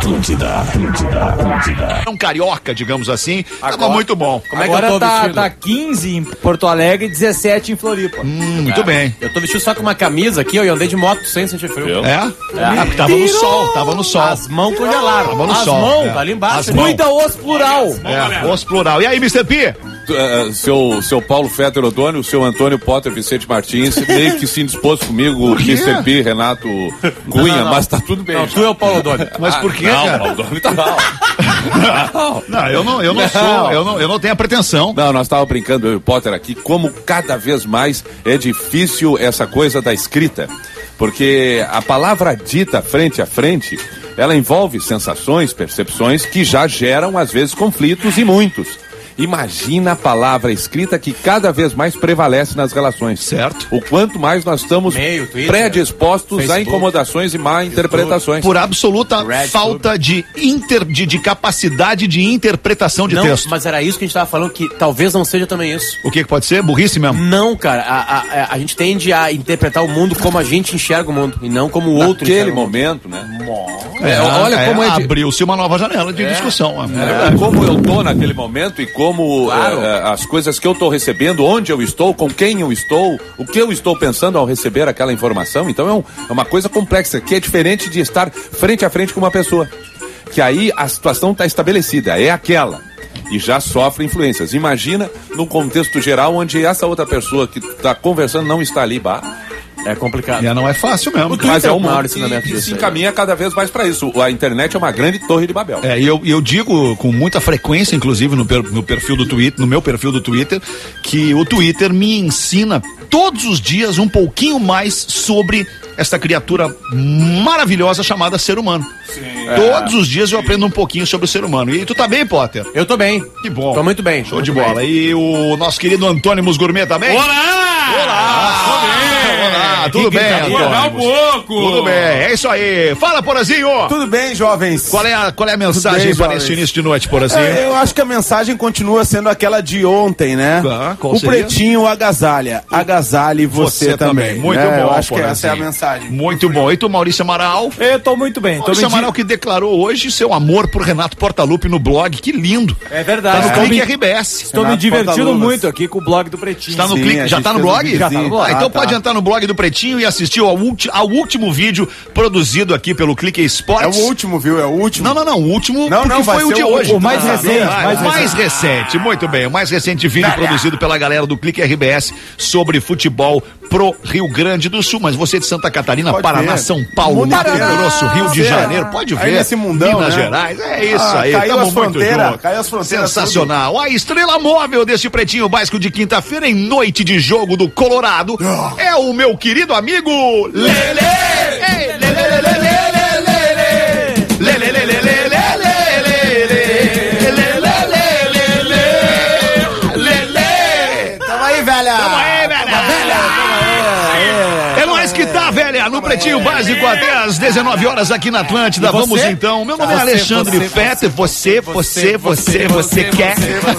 Um carioca, digamos assim, tava muito bom. Como é que eu tô vestido? Tá 15 em Porto Alegre e 17 em Floripa. Muito bem. Eu tô vestido só com uma camisa aqui, ó, e andei de moto sem sentir frio. Tava no sol, tava no sol. As mãos congelaram. Tava no As sol. mãos, tá ali embaixo. Cuida os plural. Os plural. E aí, Mr. P? Seu Paulo Fetter Odônio, o seu Antônio Potter Vicente Martins, meio que se indispôs comigo, Mr. P, Renato Cunha, mas tá tudo bem. Não, tu é o Paulo Odônio. Mas por quê, não, cara? o Paulo Odônio tá mal. Não, eu não sou, eu não tenho a pretensão. Não, nós estávamos brincando, eu e o Potter aqui, como cada vez mais é difícil essa coisa da escrita. Porque a palavra dita frente a frente, ela envolve sensações, percepções que já geram, às vezes, conflitos e muitos. Imagina a palavra escrita que cada vez mais prevalece nas relações. Certo. O quanto mais nós estamos predispostos a incomodações e má interpretações. Por absoluta falta de capacidade de interpretação de texto. Mas era isso que a gente tava falando, que talvez não seja também isso. O que pode ser? Burrice mesmo? Não, cara. A gente tende a interpretar o mundo como a gente enxerga o mundo e não como o outro enxerga o momento, né? Olha como abriu-se uma nova janela de discussão. Como eu tô naquele momento e como as coisas que eu estou recebendo, onde eu estou, com quem eu estou, o que eu estou pensando ao receber aquela informação. Então é uma coisa complexa, que é diferente de estar frente a frente com uma pessoa. Que aí a situação está estabelecida, é aquela. E já sofre influências. Imagina num contexto geral onde essa outra pessoa que está conversando não está ali. É complicado. Já não é fácil mesmo. Mas é um maior ensinamento que se encaminha cada vez mais para isso. A internet é uma grande torre de Babel. E eu digo com muita frequência, inclusive no perfil do Twitter, no meu perfil do Twitter, que o Twitter me ensina todos os dias um pouquinho mais sobre essa criatura maravilhosa chamada ser humano. Sim. Todos os dias eu aprendo um pouquinho sobre o ser humano. E tu tá bem, Potter? Eu tô bem. Que bom. Tô muito bem. Show de bola. E o nosso querido Antônio Gourmet tá bem? Olá, tudo bem, Antônio? Tudo bem, é isso aí. Fala, Porazinho. Tudo bem, jovens? Qual é a mensagem para esse início de noite, Porazinho? Eu acho que a mensagem continua sendo aquela de ontem, né? Qual seria? Pretinho agasalha. Agasalhe você também. Muito né? bom, eu acho Porazinho. Que essa é a mensagem. Muito bom. E tu, Maurício Amaral? Eu tô muito bem. Maurício Amaral que declarou hoje seu amor por Renato Portaluppi no blog. Que lindo. É verdade. Tá no Clique RBS. Estou me divertindo muito aqui com o blog do Pretinho. Está no Clique, já tá no blog? Já tá no blog. Então pode entrar no blog do Pretinho e assistir ao último vídeo produzido aqui pelo Clique Esportes. É o último, viu? É o último. Não, o último porque foi o de hoje. O mais recente. Mais recente, muito bem. O mais recente vídeo produzido pela galera do Clique RBS sobre futebol pro Rio Grande do Sul. Mas você de Santa Catarina, pode Paraná, ver. São Paulo, Mato Grosso, Rio de Janeiro, pode ver. Aí nesse mundão, Minas né? Gerais, é isso aí. Caiu as muito fronteiras. Caiu as fronteiras. Sensacional. Tudo. A estrela móvel desse Pretinho Básico de quinta-feira em noite de jogo do Colorado é o meu querido amigo Lelê. Ei, Lelê. No Pretinho Básico até às 19 horas aqui na Atlântida. Vamos então. Meu nome é Alexandre Fetter. Você quer?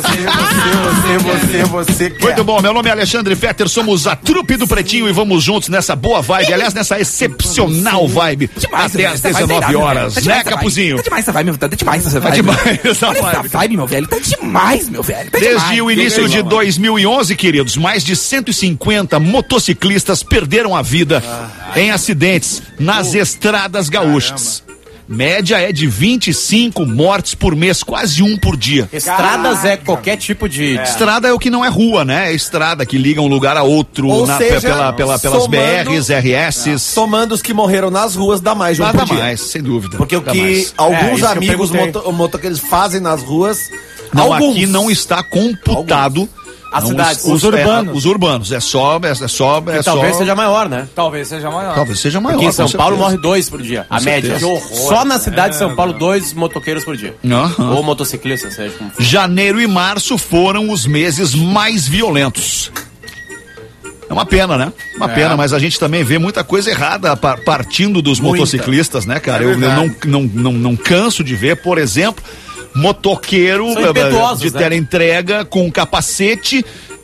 Você quer. Muito bom. Meu nome é Alexandre Fetter. Somos a trupe do Pretinho e vamos juntos nessa boa vibe. Aliás, nessa excepcional vibe. Até às 19 horas. Né, Capuzinho? Tá demais essa vibe, meu velho. Tá demais essa vibe. Tá demais essa Olha essa vibe, meu velho. Tá demais, meu velho. Desde o início de 2011, queridos, mais de 150 motociclistas perderam a vida em acidentes nas estradas gaúchas. Média é de 25 mortes por mês, quase um por dia. Estradas é qualquer tipo de... Estrada é o que não é rua, né? É estrada que liga um lugar a outro pelas BRs, RS. Somando os que morreram nas ruas, dá mais de um por dia. Dá mais, sem dúvida. Porque o que alguns amigos motoqueiros fazem nas ruas... Não, aqui não está computado... As cidades, os urbanos, é só. Talvez seja maior, né? Talvez seja maior. Porque em São Paulo morre 2 por dia. A média. Só na cidade de São Paulo, 2 motoqueiros por dia. Ou motociclistas, seja como for. Janeiro e março foram os meses mais violentos. É uma pena, né? Uma pena, mas a gente também vê muita coisa errada partindo dos motociclistas, né, cara? Eu não canso de ver, por exemplo, motoqueiro de teleentrega com capacete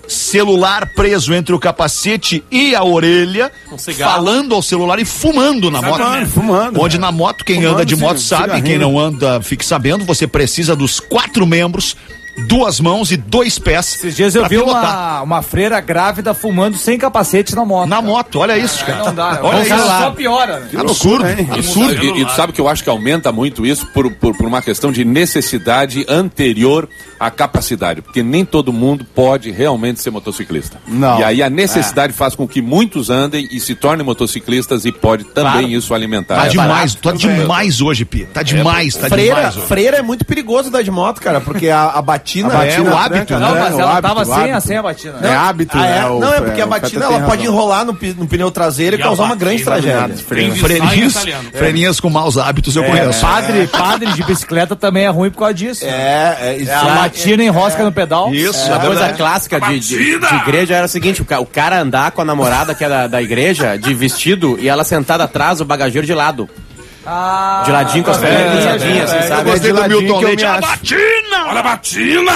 celular preso entre o capacete e a orelha, falando ao celular e fumando na moto. Fumando. Onde na moto, quem anda de moto sabe, quem não anda fique sabendo, você precisa dos 4 membros, 2 mãos e 2 pés. Esses dias eu vi uma freira grávida fumando sem capacete na moto. Na moto, olha isso, cara. Não dá, olha isso. Só piora. Que absurdo, hein? Absurdo. E tu sabe que eu acho que aumenta muito isso por uma questão de necessidade anterior à capacidade, porque nem todo mundo pode realmente ser motociclista. Não. E aí a necessidade faz com que muitos andem e se tornem motociclistas e pode também isso alimentar. Tá demais, tá demais hoje, Pi. Tá demais, tá demais. Freira é muito perigoso andar de moto, cara, porque a batina é o hábito, Não, né? mas ela tava sem a batina. É hábito, né? Não, é porque a batina ela pode enrolar no pneu traseiro e causar uma grande tragédia. Freninhas com maus hábitos eu conheço. Padre de bicicleta também é ruim por causa disso. A batina enrosca no pedal. Isso, a coisa clássica de igreja era o seguinte, o cara andar com a namorada que é da igreja, de vestido, e ela sentada atrás, o bagageiro de lado. De ladinho com as pernas cruzadinhas, assim, sabe? Eu gostei do Milton Leite. Olha a batina!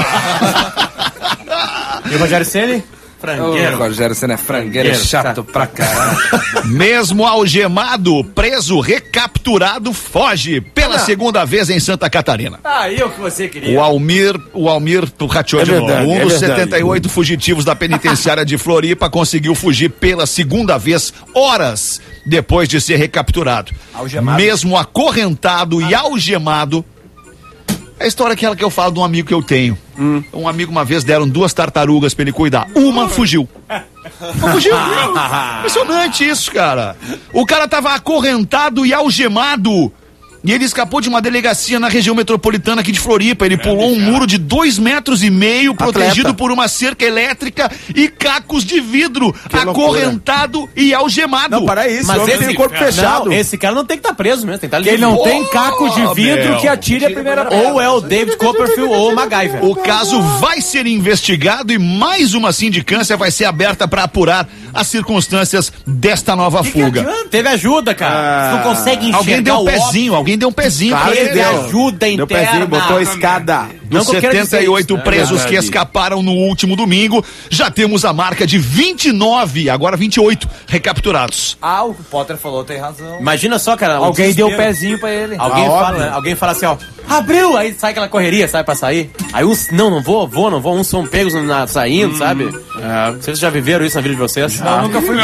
E o Rogério Ceni? O Rogério Ceni é frangueiro, é chato pra caralho. Mesmo algemado, preso, recapturado, foge pela segunda vez em Santa Catarina. Aí é o que você queria. O Almir Turcatiou de novo. Um dos 78 fugitivos da penitenciária de Floripa conseguiu fugir pela segunda vez, horas depois de ser recapturado. Algemado. Mesmo acorrentado e algemado. É a história aquela que eu falo de um amigo que eu tenho. Um amigo uma vez deram 2 tartarugas pra ele cuidar. Uma fugiu. Fugiu. Impressionante isso, cara. O cara tava acorrentado e algemado. E ele escapou de uma delegacia na região metropolitana aqui de Floripa. Ele pulou um muro de 2,5 metros, protegido por uma cerca elétrica e cacos de vidro. Acorrentado e algemado. Não, para isso. Mas Mas tem o corpo fechado. Não, esse cara não tem que estar preso mesmo. Tem que estar Ele não tem caco de vidro que atire a primeira pedra. Ou é o David Copperfield ou o MacGyver. O caso vai ser investigado e mais uma sindicância vai ser aberta para apurar as circunstâncias desta nova fuga. Teve ajuda, cara. Você não consegue enxergar. Alguém deu um pezinho, alguém deu um pezinho. Claro pra que ele. deu. Ajuda interna. Deu pezinho, botou a escada. Dos 78 presos que escaparam no último domingo, já temos a marca de 29, agora 28 recapturados. O Potter falou, tem razão. Imagina só, cara. Alguém deu um pezinho pra ele. Alguém fala assim, ó, abriu, aí sai aquela correria, sai pra sair. Aí uns, não vou, uns são pegos saindo, sabe? Vocês já viveram isso na vida de vocês? Não, nunca fui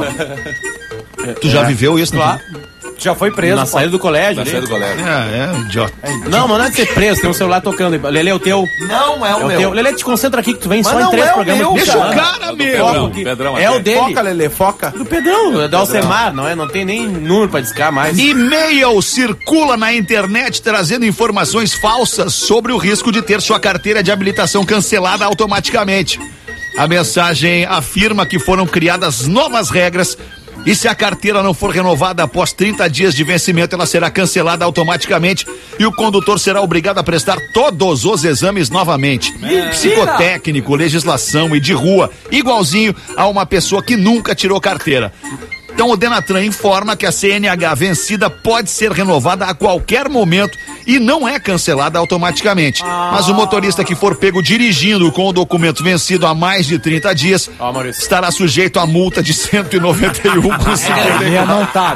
preso. Tu já viveu isso? Claro. Já foi preso. Na saída do colégio. Idiota. Não, mas não é de ser preso, tem um celular tocando. Lelê, é o teu. Não é o meu. Lelê, te concentra aqui que tu vem Mas só em não 3 é o programas. meu, Deixa o cara, meu. Pedrão É o dele. Foca, Lelê, foca. Do Pedrão, é do Alcemar, não tem nem número pra discar mais. E-mail circula na internet trazendo informações falsas sobre o risco de ter sua carteira de habilitação cancelada automaticamente. A mensagem afirma que foram criadas novas regras e se a carteira não for renovada após 30 dias de vencimento, ela será cancelada automaticamente e o condutor será obrigado a prestar todos os exames novamente. Psicotécnico, legislação e de rua, igualzinho a uma pessoa que nunca tirou carteira. Então o Denatran informa que a CNH vencida pode ser renovada a qualquer momento e não é cancelada automaticamente. Mas o motorista que for pego dirigindo com o documento vencido há mais de 30 dias estará sujeito a multa de R$191,54. Minha não tá.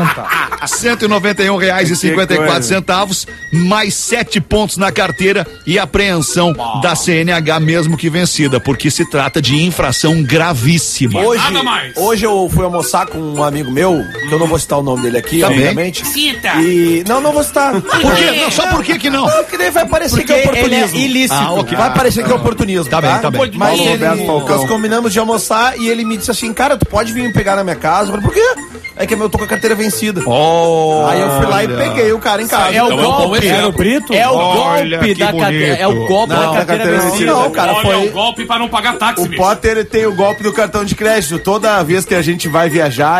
R$191,54, mais 7 pontos na carteira e apreensão da CNH mesmo que vencida, porque se trata de infração gravíssima. Hoje eu fui almoçar com um amigo meu, que eu não vou citar o nome dele aqui, obviamente. Cita! E não vou citar. Por quê? Não, só por que não? Porque daí vai parecer que é oportunismo. Ele é ilícito. Vai parecer que é oportunismo. Tá bem. Mas Roberto Falcão. nós combinamos de almoçar e ele me disse assim, cara, tu pode vir me pegar na minha casa? Eu falei, por quê? É que eu tô com a carteira vencida. Aí eu fui lá e peguei o cara em casa. É o golpe. Era o Brito? É o golpe da carteira. É o golpe da carteira vencida. Não, cara, Olha, foi... o golpe pra não pagar táxi, O Potter tem o golpe do cartão de crédito. Toda vez que a gente vai viajar,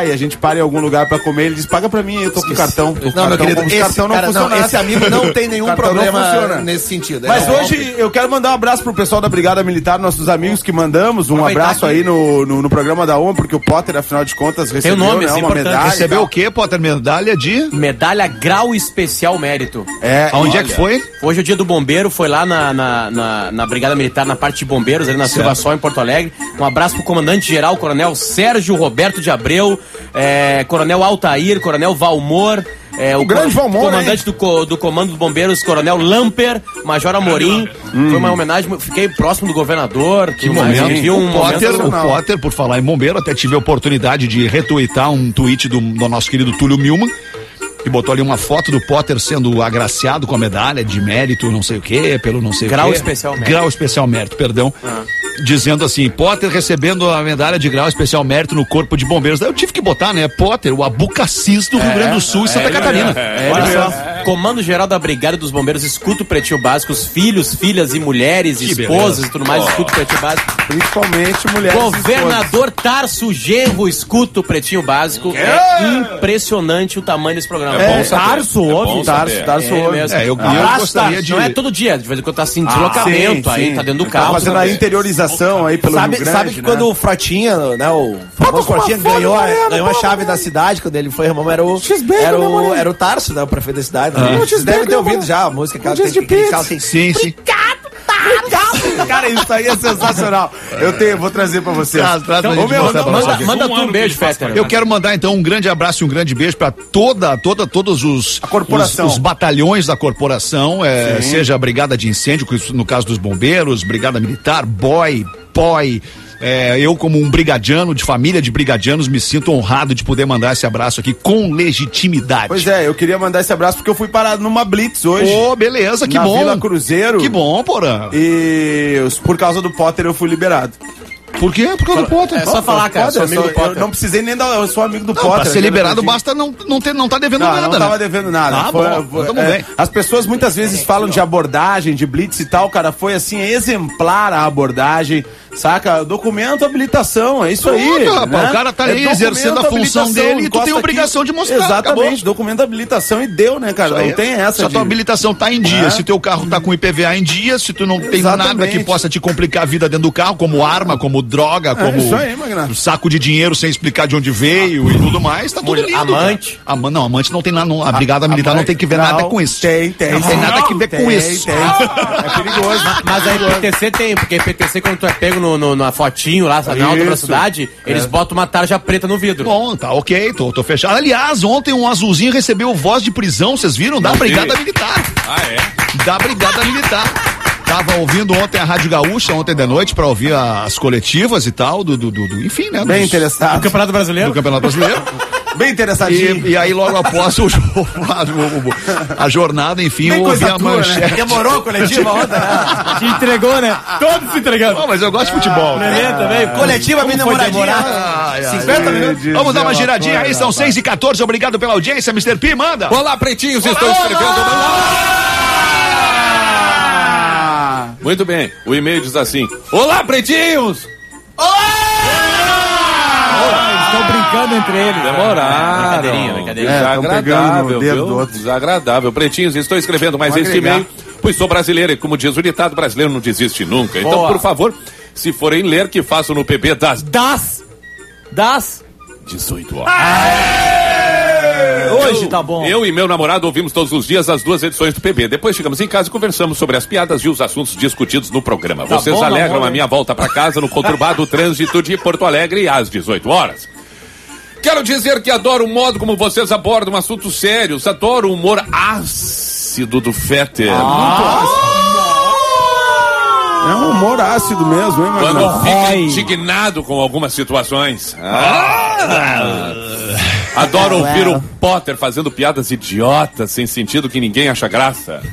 almoçar e a gente para em algum lugar pra comer, ele diz, paga pra mim, eu tô com cartão. Não, meu querido, esse cartão não funciona. Esse amigo não tem nenhum problema nesse sentido. Mas hoje eu quero mandar um abraço pro pessoal da Brigada Militar, nossos amigos que mandamos. Um abraço aí no programa da ONU, porque o Potter, afinal de contas, recebeu uma medalha. Recebeu o quê, Potter? Medalha de? Medalha Grau Especial Mérito. Aonde é que foi? Hoje é o dia do bombeiro, foi lá na Brigada Militar, na parte de bombeiros, ali na Silva Sol, em Porto Alegre. Um abraço pro comandante-geral, Coronel Sérgio Roberto de Abreu, Coronel Altair, Coronel Valmor, o grande Valmor, comandante do Comando dos Bombeiros, Coronel Lamper, Major Amorim. Foi uma homenagem, fiquei próximo do governador. Que momento. O Potter, por falar em bombeiro, até tive a oportunidade de retweetar um tweet do nosso querido Túlio Milman, que botou ali uma foto do Potter sendo agraciado com a medalha de mérito, não sei o quê, pelo não sei Grau o quê. Especial Mérito. Grau Especial Mérito, perdão. Dizendo assim, Potter recebendo a medalha de Grau Especial Mérito no Corpo de Bombeiros. Daí eu tive que botar, né, Potter, o Abucacis do Rio Grande do Sul e Santa Catarina. Olha só, Comando Geral da Brigada dos Bombeiros escuta o Pretinho Básico, os filhos, filhas e mulheres, Que esposas beleza. e tudo mais, escuta o Pretinho Básico. Principalmente mulheres. Governador Tarso Genro escuta o Pretinho Básico. É impressionante o tamanho desse programa. Tarso, óbvio. Tarso, óbvio. mesmo. Eu gostaria de... Não é todo dia, de vez em quando tá assim, deslocamento, aí tá dentro do carro. Tá fazendo a interiorização aí pelo Rio Grande, sabe que quando o Frotinha, né, o famoso Frotinha ganhou a chave da cidade, quando ele foi irmão, era o Tarso, né, o prefeito da cidade. Né? Vocês devem ter ouvido já a música que ela tem. Sim. Cara, isso aí é sensacional. Vou trazer pra vocês. Manda tu um beijo, Fetter. Eu quero mandar então um grande abraço e um grande beijo para todos os batalhões da corporação, seja a Brigada de Incêndio, no caso dos bombeiros, Brigada Militar, BOI, POI. Eu, como um brigadiano, de família de brigadianos, me sinto honrado de poder mandar esse abraço aqui com legitimidade. Pois é, eu queria mandar esse abraço porque eu fui parado numa blitz hoje. Beleza, que na bom. Vila Cruzeiro. Que bom, porra. E por causa do Potter eu fui liberado. Por quê? Por causa do Potter. É só falar, cara, sou amigo do Potter. Eu não precisei nem eu sou amigo do Potter. Pra ser liberado basta não tá devendo nada, não tava devendo nada. Bem. As pessoas muitas vezes falam de abordagem, de blitz e tal, cara, foi assim, exemplar a abordagem, saca? Documento, habilitação, é isso aí. Rapaz, o cara tá aí exercendo a função dele e tu tem a obrigação de mostrar. Exatamente, acabou. documento, habilitação e deu, né, cara? Não tem essa. Se a tua habilitação tá em dia, se teu carro tá com IPVA em dia, se tu não tem nada que possa te complicar a vida dentro do carro, como arma, como droga, como um saco de dinheiro sem explicar de onde veio e tudo mais, tá tudo lindo. Amante. Não, amante não tem nada, a Brigada Militar não tem que ver nada com isso. Tem. Não tem nada que ver com isso. É perigoso. Mas a IPTC tem, porque a IPTC, quando tu é pego na fotinho lá, na alta velocidade, eles botam uma tarja preta no vidro. Bom, tá ok, tô fechado. Aliás, ontem um azulzinho recebeu voz de prisão, vocês viram? Da Brigada Militar. Da Brigada Militar. Tava ouvindo ontem a Rádio Gaúcha, ontem de noite, pra ouvir as coletivas e tal, enfim, né? Bem interessado. Do Campeonato Brasileiro? Do Campeonato Brasileiro. Bem interessadinho. E aí, logo após a jornada, enfim, eu ouvi a manchete. Né? Demorou a coletiva ontem, né? Te entregou, né? Todos se entregando. Não, mas eu gosto de futebol. Também. Coletiva bem demoradinha. 50 minutos. Vamos dar uma giradinha aí, são 6h14. Obrigado pela audiência, Mr. P, manda. Olá, pretinhos, estou escrevendo. Muito bem, o e-mail diz assim: olá, pretinhos! Estão brincando entre eles. Demoraram. Brincadeirinha. Desagradável, viu? Desagradável. Pretinhos, estou escrevendo mais este e-mail, pois sou brasileiro e, como diz o ditado, brasileiro não desiste nunca. Então, por favor, se forem ler, que façam no PB das 18 horas. Hoje tá bom. Eu e meu namorado ouvimos todos os dias as 2 edições do PB. Depois chegamos em casa e conversamos sobre as piadas e os assuntos discutidos no programa. Vocês alegram a minha volta para casa no conturbado trânsito de Porto Alegre às 18 horas. Quero dizer que adoro o modo como vocês abordam assuntos sérios. Adoro o humor ácido do Fetter. Muito ácido. É um humor ácido mesmo, hein, Magnão? Quando fica indignado com algumas situações. Adoro ouvir o Potter fazendo piadas idiotas, sem sentido, que ninguém acha graça.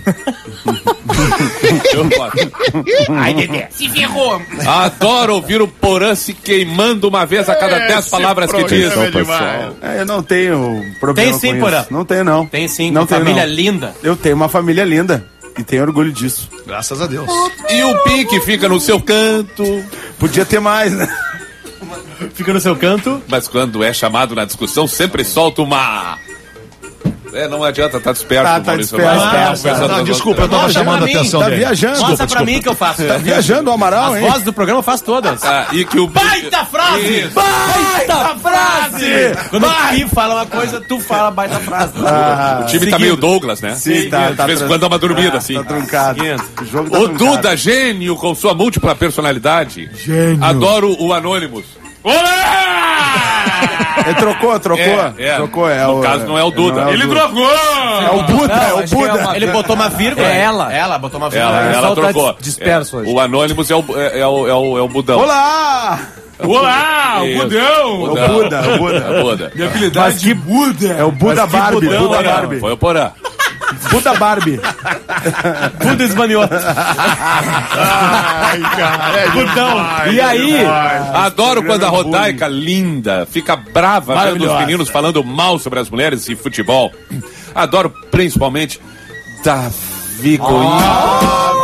Ai, Dedé. Se ferrou. Adoro ouvir o Porã se queimando uma vez a cada 10 palavras que diz. Eu não tenho problema Tem sim, com isso. Porã. Não tenho, não. Tem sim, não uma tenho, família não. linda. Eu tenho uma família linda. E tenho orgulho disso. Graças a Deus. E o Pique fica no seu canto. Podia ter mais, né? Fica no seu canto. Mas quando é chamado na discussão, sempre solta uma... não adianta, tá desperto. Tá desperto. Não, desculpa, eu tava chamando a atenção dele. Tá viajando. Mostra pra mim que eu faço. Tá viajando o Amaral, hein? As vozes do programa eu faço todas. E que o... Baita frase! Isso. Baita frase! Quando o Pi fala uma coisa, tu fala baita frase. O time tá meio Douglas, né? Sim, tá. De vez em quando dá uma dormida, assim. Tá truncado. O jogo tá o truncado. Duda, gênio, com sua múltipla personalidade. Gênio. Adoro o Anonymous. Ele trocou. Trocou, No caso, não é o Duda. Ele trocou! É o Buda, Ele botou uma vírgula. Ela botou uma vírgula. Ela trocou. disperso hoje. O Anonymous é o Budão. Olá, Olá, o Budão. O Buda. Minha habilidade de Buda. É o Buda Barbie. Budão, Buda né? Barbie. Foi o Porã. Buda Barbie. Buda esmanioto. Ai, cara. Budão. E aí? Adoro quando a Rodaica, linda, fica brava vendo os meninos falando mal sobre as mulheres e futebol. Adoro principalmente Davi Goiás.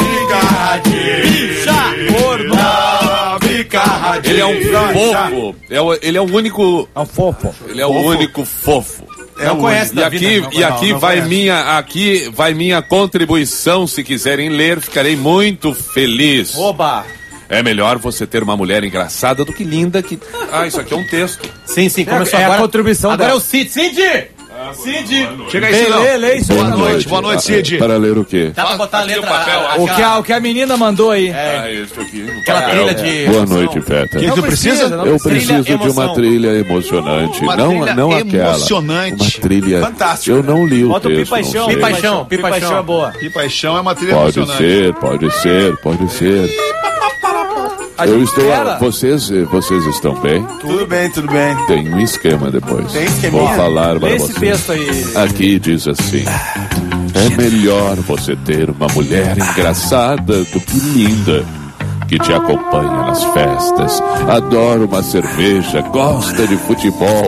Ele é um fofo. Ele é o único. É um fofo. Ele é o único fofo. Não conhece Davi, E aqui vai minha contribuição. Se quiserem ler, ficarei muito feliz. Oba! É melhor você ter uma mulher engraçada do que linda que... isso aqui é um texto. Sim, começou É agora. a contribuição Agora dela. é o Cid! Cid! Chega aí, Cidão. Lê isso. Boa noite, Cid. Para ler o quê? Dá pra botar a Aqui o letra... papel, O que a menina mandou aí. Isso aqui. Aquela trilha de... Boa noite, Feta. O que tu precisa? Eu preciso de uma emoção. trilha emocionante. Uma não trilha não aquela. emocionante. Uma trilha. Fantástico. Eu não li o Bota o texto. Pipaixão. não sei. Pipaixão. Pipaixão é boa. Que paixão é uma trilha Pode emocionante. pode ser. Eu estou. Vocês estão bem? Tudo bem. Tem um esquema depois. Tem esqueminha? Vou falar para Lê esse vocês. texto aí. Aqui diz assim: é melhor você ter uma mulher engraçada do que linda, que te acompanha nas festas, adora uma cerveja, gosta de futebol,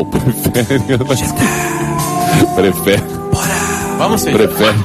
prefere Vamos, Cid.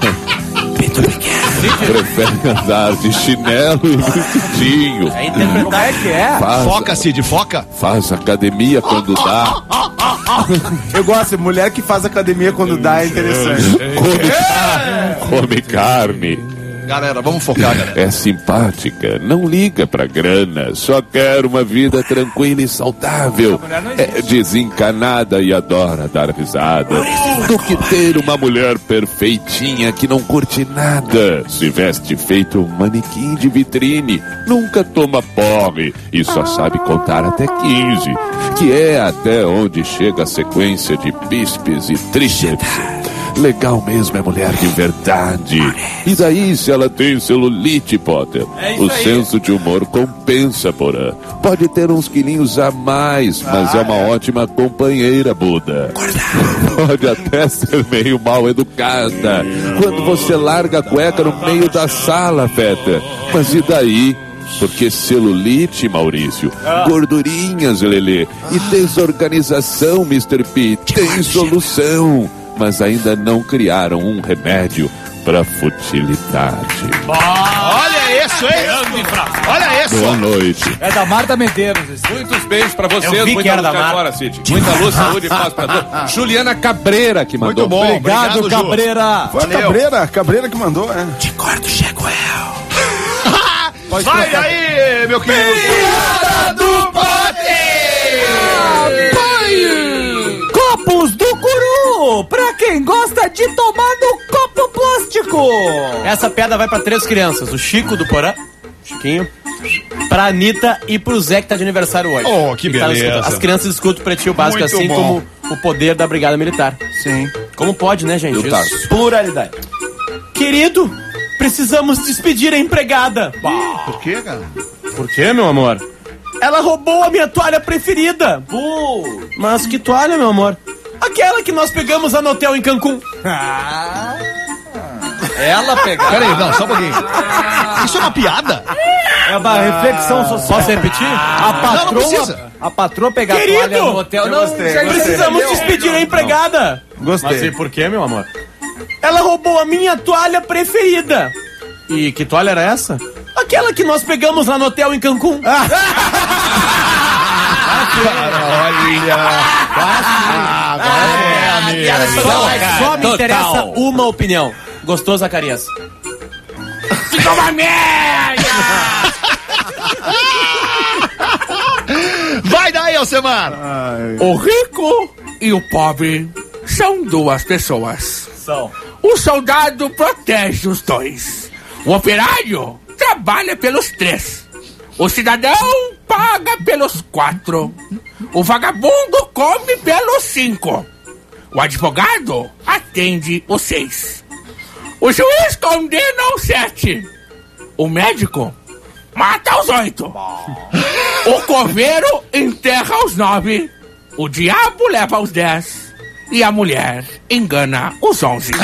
prefere andar de chinelo e vestidinho. É interpretar. Como é que é? Foca, Cid, foca. Faz academia quando dá. Eu gosto, mulher que faz academia quando dá é interessante. Come carne. Galera, vamos focar, galera. É simpática, não liga pra grana, só quer uma vida tranquila e saudável. É desencanada e adora dar risada. Do que ter uma mulher perfeitinha que não curte nada, se veste feito um manequim de vitrine, nunca toma porre e só sabe contar até 15, que é até onde chega a sequência de bíceps e tríceps. Legal mesmo é mulher de verdade. E daí se ela tem celulite, Potter? O senso de humor compensa, Porã. Pode ter uns quilinhos a mais, mas é uma ótima companheira, Buda. Pode até ser meio mal educada quando você larga a cueca no meio da sala, Feta. Mas e daí? Porque celulite, Maurício, gordurinhas, Lelê, e desorganização, Mr. P, tem solução. Mas ainda não criaram um remédio para futilidade. Olha isso, hein? Olha isso. Boa noite. É da Marta Medeiros. Muitos beijos para vocês. Eu vi que Muita era luz da Marta. agora, Cid. Muita luz, saúde e paz para todos. Juliana Cabreira que mandou. Muito bom. Obrigado, Ju. Cabreira. Foi a Cabreira que mandou, né? Vai aí, meu querido. Copos do Curu, pra quem gosta de tomar no copo plástico. Essa piada vai pra 3 crianças. O Chico do Porã, Chiquinho, pra Anitta e pro Zé que tá de aniversário hoje. Oh, que tá beleza. As crianças escutam o Pretinho Básico, Muito assim bom. como o poder da Brigada Militar. Sim. Como pode, né, gente? Eu taço. Isso. Pluralidade. Querido, precisamos despedir a empregada. Por quê, cara? Por quê, meu amor? Ela roubou a minha toalha preferida. Mas que toalha, meu amor? Aquela que nós pegamos lá no hotel em Cancún. Ela pegar. Peraí, não, só um pouquinho. Isso é uma piada? É uma reflexão social. Posso repetir? A Não precisa. a patroa pegar a Querido! toalha no hotel. Eu gostei, já gostei. Precisamos entendeu? despedir a empregada. Gostei. Mas e por quê, meu amor? Ela roubou a minha toalha preferida. E que toalha era essa? Aquela que nós pegamos lá no hotel em Cancún. Só me interessa uma opinião. Gostou, Zacarias? Ficou uma merda! Vai daí, Alcemar! O rico e o pobre são duas pessoas. São. O soldado protege os dois. O operário trabalha pelos 3. O cidadão paga pelos 4. O vagabundo come pelos 5. O advogado atende os 6. O juiz condena os 7. O médico mata os 8. O coveiro enterra os 9. O diabo leva os 10. E a mulher engana os 11.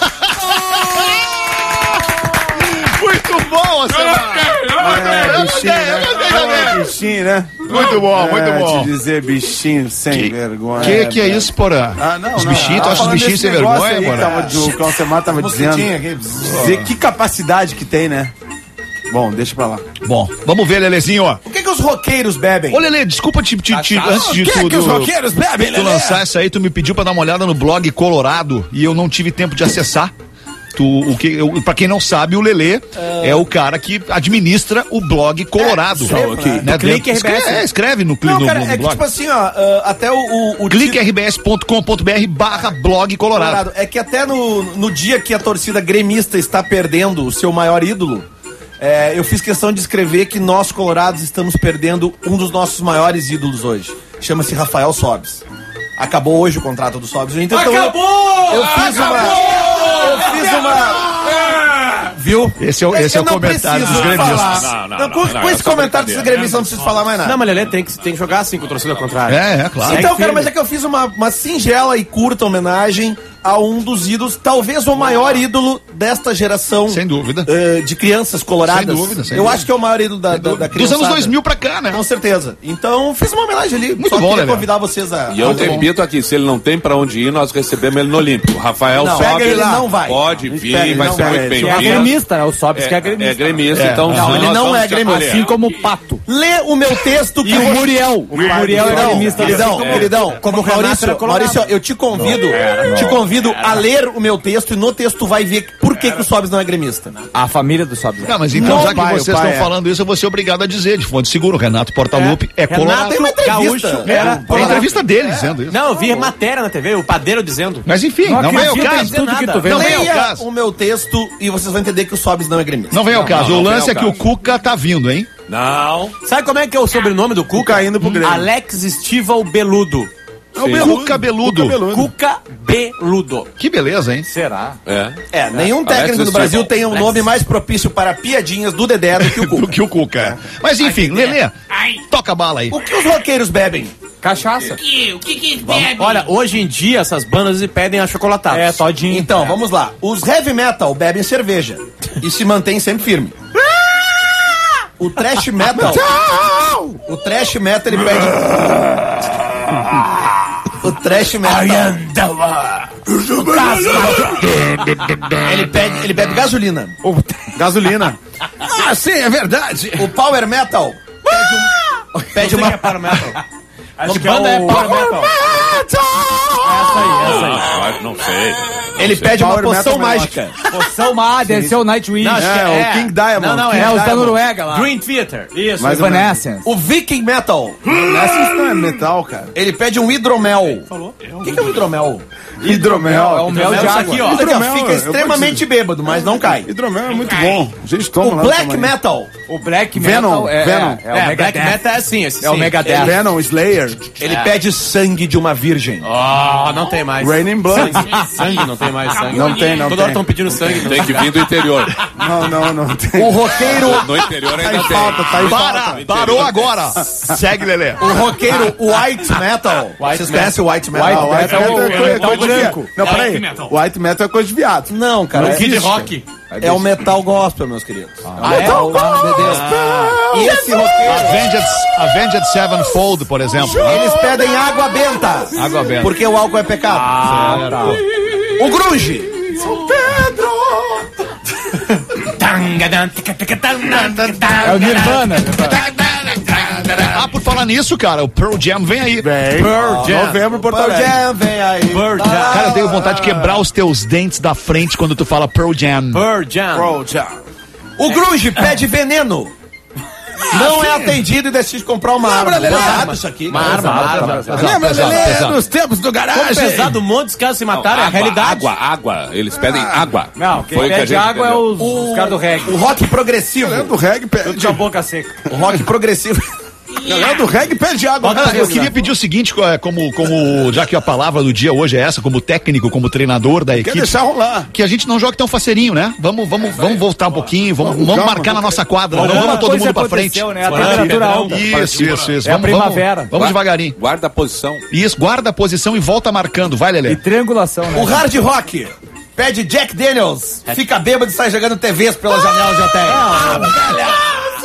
Muito bom, Alcemar! Bichinho, né? Muito bom, muito bom. Te dizer bichinho sem vergonha. Que é isso, Porã? Os bichinhos, tu acha os bichinhos sem vergonha, Porã? O que o Alcemar tava dizendo. Dizer que capacidade que tem, né? Bom, deixa pra lá. Bom, vamos ver, Lelezinho, ó. O que os roqueiros bebem? Ô, Lele, desculpa antes de tudo. Os roqueiros bebem, Tu lançar essa aí, tu me pediu pra dar uma olhada no blog Colorado e eu não tive tempo de acessar. Pra quem não sabe, o Lelê é o cara que administra o blog Colorado. Né? Clique RBS. Escreve no Não, no cara, blog. é que tipo assim, ó, até o cliquerbs.com.br/blog Colorado. É que até no dia que a torcida gremista está perdendo o seu maior ídolo, eu fiz questão de escrever que nós, colorados, estamos perdendo um dos nossos maiores ídolos hoje. Chama-se Rafael Sobis. Acabou hoje o contrato do Sobis. Então, eu fiz uma... Viu? Esse é o comentário dos gremistas. Com esse comentário dos gremistas não preciso falar mais nada. Não, mas Lelê tem que jogar assim com o torcedor contrário. Claro. Então, cara, mas é que eu fiz uma singela e curta homenagem a um dos ídolos, talvez o maior ídolo desta geração. Sem dúvida. De crianças coloradas. Sem dúvida. Eu acho que é o maior ídolo da criança. Dos anos 2000 pra cá, né? Com certeza. Então, fiz uma homenagem ali. Muito Só bom, queria Lelê. convidar vocês a... E eu repito aqui, se ele não tem pra onde ir, nós recebemos ele no Olímpico. Rafael Não, Sobis, pega ele, não vai. pode vir, Pega, vai não ser vai. muito É bem-vindo. gremista, né? O Sobis que é gremista. É gremista, então Não, ele nós não vamos é te gremista. acolher. Assim como o Pato. Lê o meu texto que E o Muriel. O Muriel é gremista. Queridão, como Maurício, eu te convido a ler o meu texto e no texto tu vai ver por que o Sobis não é gremista. A família do Sobis. Não, mas então, Não, já que pai, vocês o pai estão falando isso, eu vou ser obrigado a dizer, de fonte segura, o Renato Portaluppi é colorado. Tem uma entrevista. É a entrevista dele dizendo isso. Não, eu vi matéria na TV, o padeiro dizendo. Mas enfim, não vem ao caso. Tudo que tu vê. Não vem ao Leia caso. o meu texto e vocês vão entender que o Sobis não é gremista. Não vem ao caso. não O vem lance ao é que o caso. Cuca tá vindo, hein? Não. Sabe como é que é o sobrenome do Cuca? Indo pro Grêmio. Alex Estival Beludo. Cuca Beludo. Cuca Beludo. Que beleza, hein? Será? Nenhum técnico Alex do Brasil Estival. tem um nome mais propício para piadinhas do Dedé do que o Do Cuca. que o Cuca. É. Mas enfim, Lelê, toca a bala aí. O que os roqueiros bebem? Cachaça. Olha, hoje em dia essas bandas pedem achocolatados. É, todinho. Então, vamos lá. Os heavy metal bebem cerveja e se mantêm sempre firme. O thrash metal... O thrash metal, ele pede... O thrash metal... Ele bebe gasolina. Gasolina. Ah, sim, é verdade. O power metal pede uma... Power metal. Acho Que banda é Power Metal? Não sei. Ele pede uma Power poção metal mágica. Poção má, desceu o Nightwish. O King Diamond. Não, É, os da Noruega lá. Dream Theater. Isso. Mais ou menos. Evanescence. O viking metal, Essa não é metal, cara. ele pede um hidromel. O que é um hidromel? Hidromel. É o mel de Isso água. aqui, ó. Hidromel, Fica eu extremamente bêbado, mas não cai. Hidromel é muito bom. Gente, toma O lá. black toma aí. metal, O Black Venom, Metal Venom. é o Black Megadeth. Metal é assim, esse É o sim. Megadeth. Venom, Slayer, ele pede sangue de uma virgem. Não tem mais. Raining Blood. Sangue, não tem mais sangue. Não tem, não Toda hora tem. estão pedindo sangue. Tem que vir do interior. Não tem. O roqueiro, No interior ainda tem. Tá em falta. Parou agora. Segue, Lelê. o roqueiro white metal. Vocês conhecem o white metal? White metal é o metal branco. Não, peraí. White metal é coisa de viado. Não, cara. O Kid Rock. É o metal gospel, meus queridos. Metal E esse roqueiro, Avenged Sevenfold, por exemplo. eles pedem água benta. Água benta. Porque o álcool é pecado. O grunge. É o Nirvana. Por falar nisso, cara, o Pearl Jam vem aí. Pearl Jam. Novembro, Porto Jam, vem aí. Pearl Jam. Cara, eu tenho vontade de quebrar os teus dentes da frente quando tu fala Pearl Jam. Pearl Jam. Pearl Jam. O grunge pede veneno. Não é atendido e decide comprar uma arma. Pesado isso aqui. Uma arma. Lembra, Lelê, nos tempos do garagem? Pesado, um monte de caras se mataram, é a realidade. Água. Eles pedem água. Não, quem pede água é os caras do reggae. O rock progressivo. Lembra do reggae? Tudo de boca seca. O rock progressivo. Galera do reggae pede água. Eu queria pedir o seguinte, como já que a palavra do dia hoje é essa, como técnico, como treinador da equipe. Quer deixar rolar. Que a gente não jogue tão faceirinho, né? Vamos voltar um pouquinho, vamos marcar na nossa quadra, não vamos todo mundo pra frente. Né? A temperatura alta. Isso. É a primavera. Vamos devagarinho. Guarda a posição. Isso, guarda a posição e volta marcando. Vai, Lelê. E triangulação, né? O hard rock pede Jack Daniels. Fica bêbado e sai jogando TVs pela janela de hotel.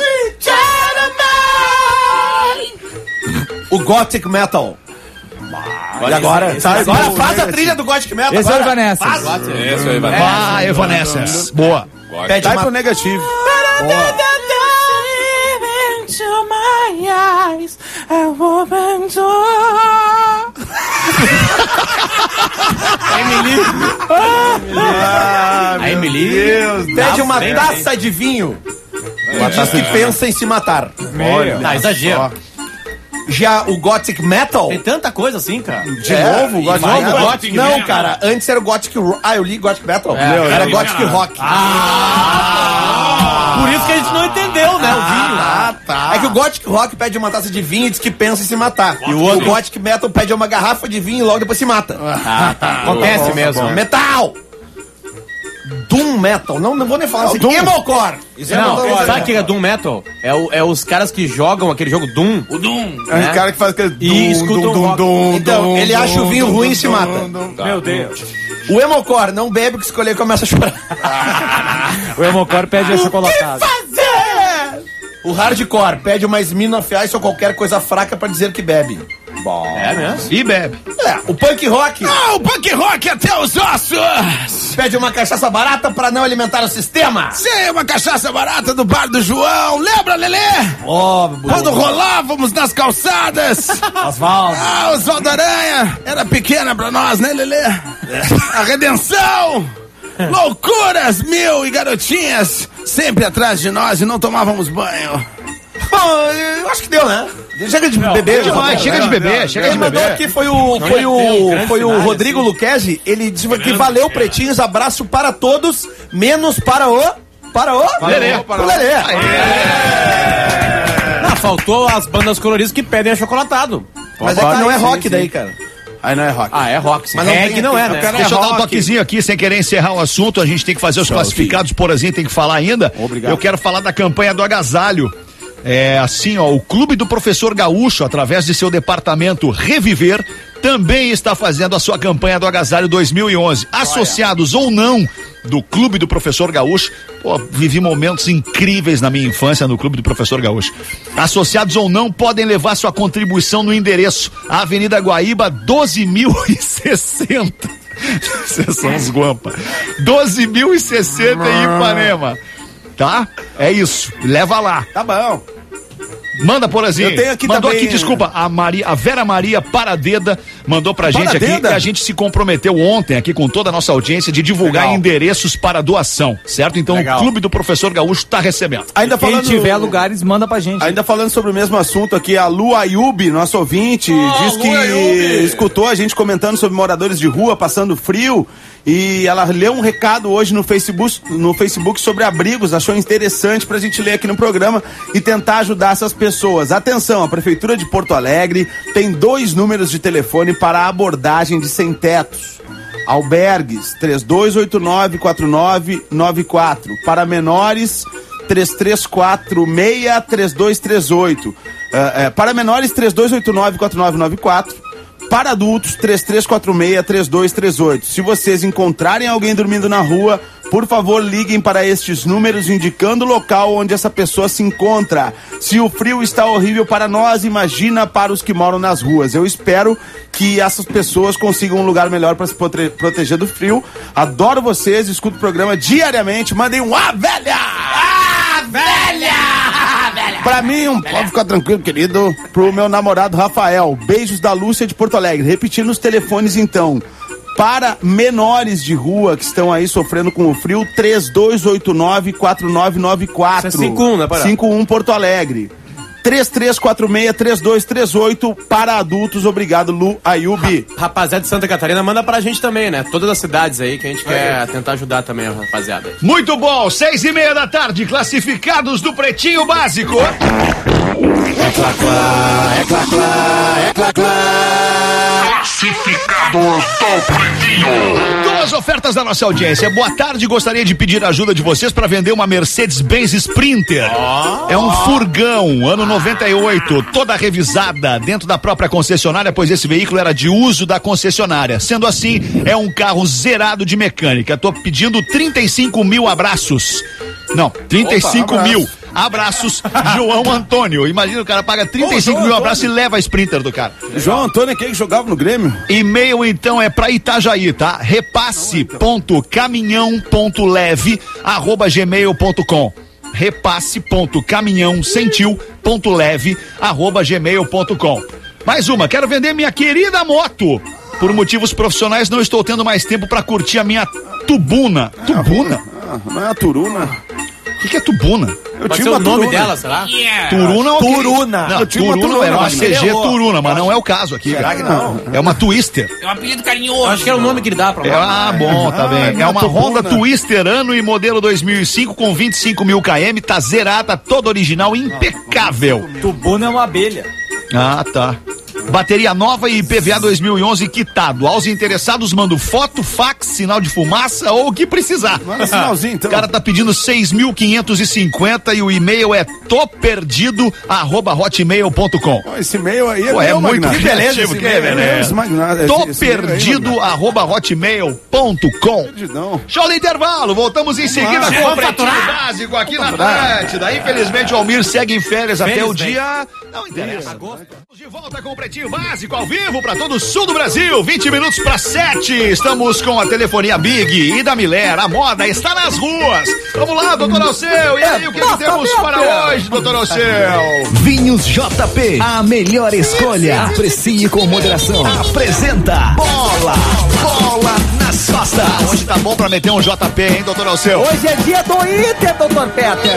O Gothic Metal. E agora? Agora faz a trilha do Gothic Metal. Esse é o Evanescence. Esse é o Evanescence. Evanescence. Boa. Pede Vai pro negativo. A Emily. Pede uma taça de vinho. E diz que pensa em se matar. Tá, exagero. Já o Gothic Metal. Tem tanta coisa assim, cara. De novo? O Gothic mais Metal? Gothic Não, Metal. cara. Antes era o Gothic Rock. Eu li Gothic Metal. Era Gothic Rock. Por isso que a gente não entendeu, né? O vinho. Tá. É que o Gothic Rock pede uma taça de vinho e diz que pensa em se matar. E o Gothic Metal pede uma garrafa de vinho e logo depois se mata. Acontece mesmo. Metal! Doom Metal. Não vou nem falar assim. Emocore. Isso Não, sabe o que é Doom Metal? É os caras que jogam aquele jogo Doom. O Doom. É o cara que faz aquele E escuta um rock. Então, ele acha o vinho ruim e se mata. Meu Deus. O Emocore não bebe, que escolher começa a chorar. O Emocore pede achocolatado. O Hardcore pede uma Smirnoff Ice ou qualquer coisa fraca pra dizer que bebe. É mesmo? E bebe. O Punk Rock O punk rock até os ossos. pede uma cachaça barata pra não alimentar o sistema. Sim, uma cachaça barata do bar do João. Lembra, Lelê? Quando rolávamos nas calçadas. Osvaldo. Osvaldo Aranha. Era pequena pra nós, né, Lelê? A redenção. Loucuras, mil e garotinhas sempre atrás de nós e não tomávamos banho. Bom, eu acho que deu, né? Chega de beber. Chega de beber. Quem mandou aqui foi o Rodrigo Luquezzi. Ele disse que valeu, pretinhos. Abraço para todos, menos para o Lelê. O Lelê. Não, faltou as bandas coloridas que pedem achocolatado. Mas é que não é rock daí, cara. Aí não é rock. Ah, é rock. Mas não reggae tem- não é, né? Deixa eu dar um toquezinho aqui, sem querer encerrar o assunto. A gente tem que fazer os classificados, Porazinho tem que falar ainda. Obrigado. Eu quero falar da campanha do agasalho. É assim, ó, o Clube do Professor Gaúcho, através de seu departamento Reviver, também está fazendo a sua campanha do agasalho 2011. Associados ou não do Clube do Professor Gaúcho, pô, vivi momentos incríveis na minha infância no Clube do Professor Gaúcho. Associados ou não, podem levar sua contribuição no endereço Avenida Guaíba 12.060. Vocês são uns guampa. 12.060 em Ipanema. Tá? É isso. Leva lá. Tá bom. Manda, Porazinho. Eu tenho aqui mandou também, aqui, desculpa, a Vera Maria Paradeda mandou pra gente aqui Paradeda? que a gente se comprometeu ontem aqui com toda a nossa audiência de divulgar Legal. endereços para doação, certo? Então Legal. o Clube do Professor Gaúcho tá recebendo. Ainda Quem falando, tiver lugares, manda pra gente. Ainda falando sobre o mesmo assunto aqui, a Lu Ayub, nosso ouvinte, diz que escutou a gente comentando sobre moradores de rua passando frio e ela leu um recado hoje no Facebook sobre abrigos, achou interessante pra gente ler aqui no programa e tentar ajudar essas pessoas. Atenção, a Prefeitura de Porto Alegre tem 2 números de telefone para a abordagem de sem-tetos. Albergues, 3289-4994. Para menores, 3346-3238. Para menores, 3289-4994. Para adultos, 3346-3238. Se vocês encontrarem alguém dormindo na rua, por favor, liguem para estes números indicando o local onde essa pessoa se encontra. Se o frio está horrível para nós, imagina para os que moram nas ruas. Eu espero que essas pessoas consigam um lugar melhor para se proteger do frio. Adoro vocês, escuto o programa diariamente. Mandem um velha! Velha! Pra mim, pode ficar tranquilo, querido. Pro meu namorado Rafael, beijos da Lúcia de Porto Alegre. Repetindo os telefones, então. Para menores de rua que estão aí sofrendo com o frio, 3289-4994. Isso é 51, né, Pará? 51 Porto Alegre. 3346-3238 para adultos. Obrigado, Lu Ayubi. Rapaziada de Santa Catarina, manda pra gente também, né? Todas as cidades aí que a gente quer tentar ajudar também, rapaziada. Muito bom, 6:30 da tarde, classificados do Pretinho Básico. Classificados do Pretinho. Duas ofertas da nossa audiência. Boa tarde, gostaria de pedir a ajuda de vocês para vender uma Mercedes-Benz Sprinter. É um furgão, ano 98, toda revisada dentro da própria concessionária, pois esse veículo era de uso da concessionária. Sendo assim, é um carro zerado de mecânica. Tô pedindo 35 mil abraços. Não, 35 mil. Abraços, João Antônio. Imagina, o cara paga 35 mil abraços e leva a Sprinter do cara. João Antônio é quem jogava no Grêmio? E-mail, então, é pra Itajaí, tá? repasse.caminhão.leve@gmail.com repasse.caminhãosentil.leve@gmail.com. Mais uma, quero vender minha querida moto. Por motivos profissionais, não estou tendo mais tempo pra curtir a minha Tubuna. Tubuna? Não é a Turuna? O que é Tubuna? Pode ser o nome dela, será? Turuna ou Turuna. Não, Turuna era uma CG Turuna, mas não é o caso aqui. Será que não? É uma Twister. É um apelido carinhoso. Eu acho que era o nome que ele dá pra Ah, bom, tá bem. É uma Honda Twister ano e modelo 2005 com 25 mil km, tá zerada, toda original, impecável. Tubuna é uma abelha. Ah, tá. Bateria nova e IPVA 2011 quitado. Aos interessados, mando foto, fax, sinal de fumaça ou o que precisar. Manda sinalzinho, então. O cara tá pedindo 6.550 e o e-mail é toperdido@hotmail.com. Esse e-mail aí Pô, é muito Magnata. criativo, que beleza. Toperdido@hotmail.com. Show do intervalo, voltamos em seguida com o Pretinho Básico aqui na Atlântida. Infelizmente o Almir segue em férias até o dia... Não interessa. De volta com o Pretinho Básico ao vivo para todo o sul do Brasil, 20 minutos para 7. Estamos com a telefonia Big e da Miller. A moda está nas ruas. Vamos lá, doutor Alceu. E aí, o que temos para hoje, doutor Alceu? Vinhos JP, a melhor escolha. Aprecie com moderação. Apresenta Bola nas costas. Hoje tá bom para meter um JP, hein, doutor Alceu? Hoje é dia do Inter, doutor Peter.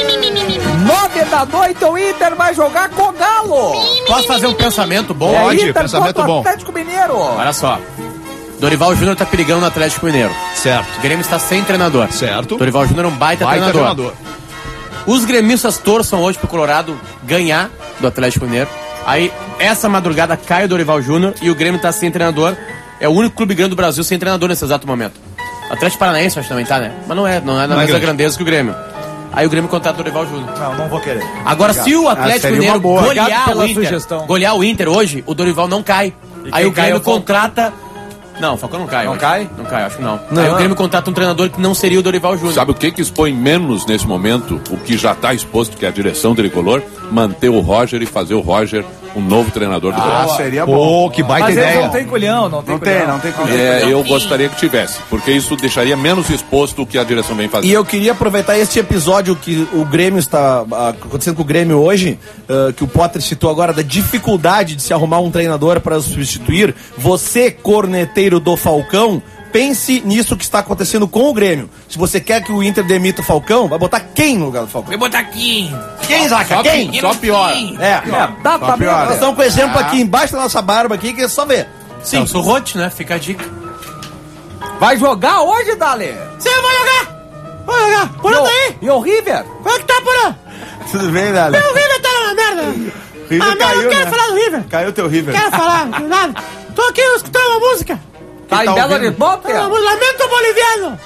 9 da noite o Inter vai jogar com o Galo. Posso fazer um pensamento bom? Pode, Inter pensamento contra o bom. Atlético Mineiro. Olha só. Dorival Júnior tá perigando no Atlético Mineiro. Certo. O Grêmio está sem treinador. Certo. Dorival Júnior é um baita treinador. Os gremistas torçam hoje pro Colorado ganhar do Atlético Mineiro. Aí, essa madrugada cai o Dorival Júnior e o Grêmio tá sem treinador. É o único clube grande do Brasil sem treinador nesse exato momento. Atlético Paranaense, acho que também tá, né? Mas não é na mesma grandeza que o Grêmio. Aí o Grêmio contrata o Dorival Júnior. Não vou querer. Agora, se o Atlético Mineiro golear o Inter hoje, o Dorival não cai. Aí o Grêmio contrata... Não, o Falcão não cai. Não cai? Não cai, acho que não. Aí o Grêmio contrata um treinador que não seria o Dorival Júnior. Sabe o que expõe menos nesse momento? O que já está exposto, que é a direção tricolor, manter o Roger e fazer o Roger um novo treinador do Grêmio. Seria bom. Pô, que baita Mas ideia. eles não tem culhão, não tem culhão. Não tem culhão. Eu gostaria que tivesse, porque isso deixaria menos exposto o que a direção vem fazendo. E eu queria aproveitar este episódio que o Grêmio está acontecendo com o Grêmio hoje, que o Potter citou agora, da dificuldade de se arrumar um treinador para substituir. Você, corneteiro do Falcão, pense nisso que está acontecendo com o Grêmio. Se você quer que o Inter demita o Falcão, vai botar quem no lugar do Falcão? Vai botar quem? Quem, Zaca? Quem? Só piora. Dá pra ver. Nós estamos com exemplo aqui embaixo da nossa barba aqui, que é só ver. Sim, o Rote, né? Fica a dica. Vai jogar hoje, Dali? Você vai jogar? Vai jogar. Porã tá aí? E o River? Como é que tá, Porã? Tudo bem, Dali? O River tá na merda. River caiu, não quero né? falar do River. Caiu teu River. Quero falar, nada. Tô aqui escutando uma música. Tá em Belo Horizonte? Lamento boliviano.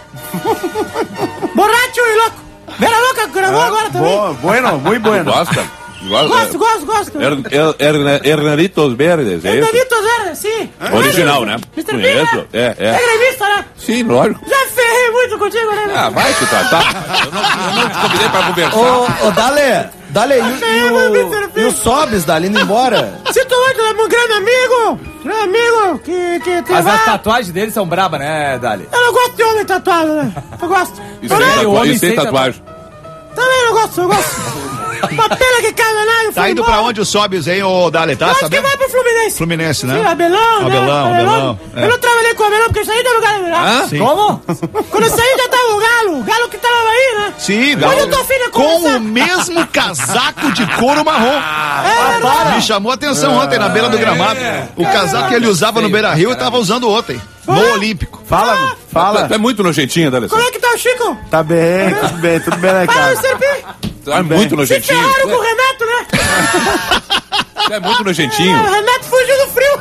Borracho e louco. Vera Louca gravou agora também. Bueno, muito bueno. Gosta? Gosto. Hernanitos Verdes, é isso? Hernanitos Verdes, sim. Original, né? Mr. P, Conheço. né? É. É gremista, né? Sim, lógico. Já ferrei muito contigo, né? Ah, vai te tratar. Eu não te convidei pra conversar. Ô, Dale, e o Sobes, Dale, indo embora? Sinto muito, é um grande amigo que tem Mas lá. as tatuagens deles são brabas, né, Dali? Eu não gosto de homem tatuado, né? Eu gosto. E sem tatuagem. Também eu gosto. Uma pena que Cardenal Tá indo pra onde os sobes, hein, ô Dale? Tá Acho que sabendo? vai pro Fluminense. Fluminense, né? Sim, Abelão. É. Eu não trabalhei com o Abelão, porque eu saí do Galo. Sim. Como? Quando eu saí já tava o Galo que tava aí, né? Sim, Mas eu tô afim de com conversar. o mesmo casaco de couro marrom. Me chamou a atenção ontem na beira do gramado. O casaco que ele usava no Beira-Rio e tava usando ontem, no Olímpico. Fala. É muito nojentinho, D'Alessandro. Como é que tá o Chico? Tá bem, tudo bem, né, Para cara? o CP. É muito Se nojentinho. ferraram com o Renato, né? É muito nojentinho. O Renato fugiu do frio.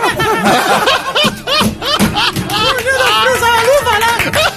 Fugiu do frio, usava luva, né?